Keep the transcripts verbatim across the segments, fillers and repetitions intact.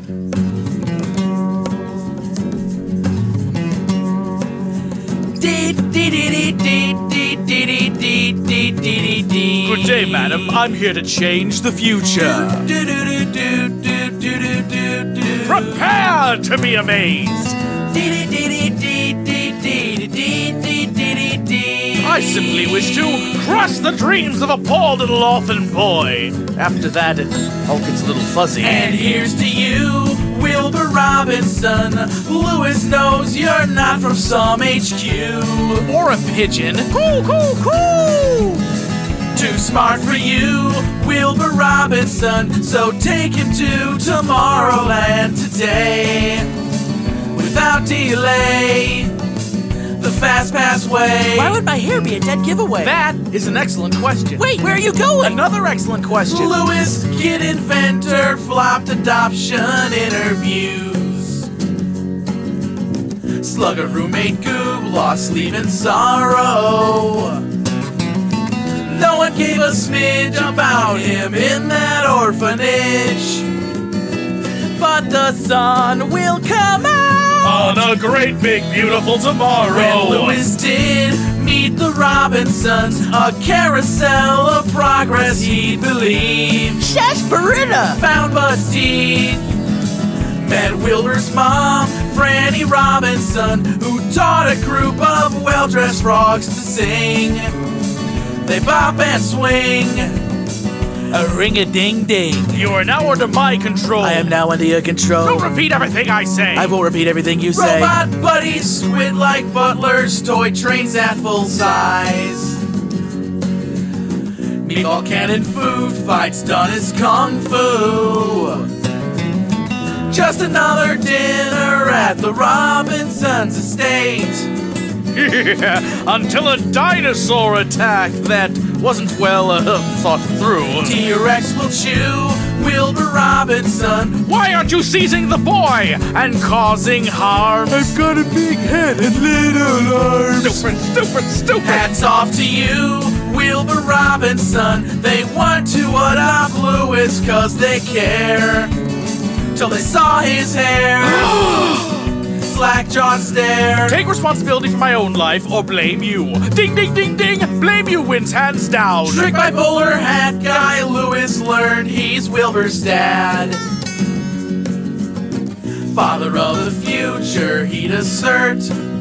Good day, madam. I'm here to change the future. Prepare to be amazed. I simply wish to crush the dreams of a poor little orphan boy. After that, it all gets a little fuzzy. And here's to you, Wilbur Robinson. Lewis knows you're not from some H Q. Or a pigeon. Cool, cool, cool. Too smart for you, Wilbur Robinson. So take him to Tomorrowland today. Without delay. The Fast Pass way. Why would my hair be a dead giveaway? That is an excellent question. Wait, where are you going? Another excellent question. Lewis, kid inventor, flopped adoption interviews. Slugger roommate goob, lost sleep in sorrow. No one gave a smidge about him in that orphanage. But the sun will come out on a great big beautiful tomorrow. When Lewis did meet the Robinsons, a carousel of progress he believed. Shashbarita found Bud's teeth. Met Wilbur's mom, Franny Robinson, who taught a group of well-dressed frogs to sing. They bop and swing. A ring-a-ding-ding. You are now under my control. I am now under your control. Don't repeat everything I say. I will repeat everything you say. Robot buddies squid like butlers, toy trains at full size. Meatball cannon food fights done as kung fu. Just another dinner at the Robinsons' estate. Yeah, until a dinosaur attack that wasn't well uh, thought through. T-Rex will chew Wilbur Robinson. Why aren't you seizing the boy and causing harm? I've got a big head and little arms. Stupid, stupid, stupid. Hats off to you, Wilbur Robinson. They want to adopt Lewis cause they care. Till they saw his hair. Slack-jawed stare. Take responsibility for my own life or blame you. Ding, ding, ding, ding. Blame you wins hands down. Tricked by bowler hat guy, Lewis learned he's Wilbur's dad. Father of the future, he'd assert.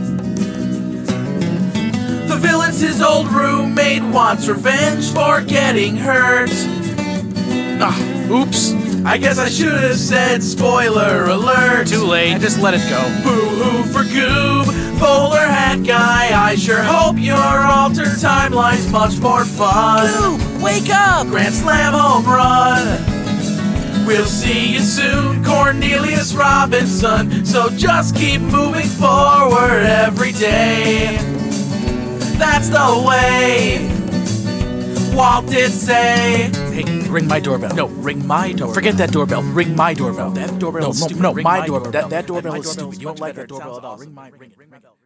The villain's his old roommate, wants revenge for getting hurt. Ah, oops. I guess I should have said spoiler alert. Too late. Just let it go. Boo-hoo for Goob, bowler hat guy. I sure hope your altered timeline's much more fun. Goob, wake up! Grand slam home run. We'll see you soon, Cornelius Robinson. So just keep moving forward every day. That's the way Walt did say. Hey, ring my doorbell. No, ring my doorbell. Forget that doorbell. Ring my doorbell. That doorbell no, is no, stupid. No, Ring my my doorbell. doorbell. That, that doorbell My is doorbell stupid. is You don't much like better. that It doorbell sounds at all. awesome. Ring my, ring, ring my bell.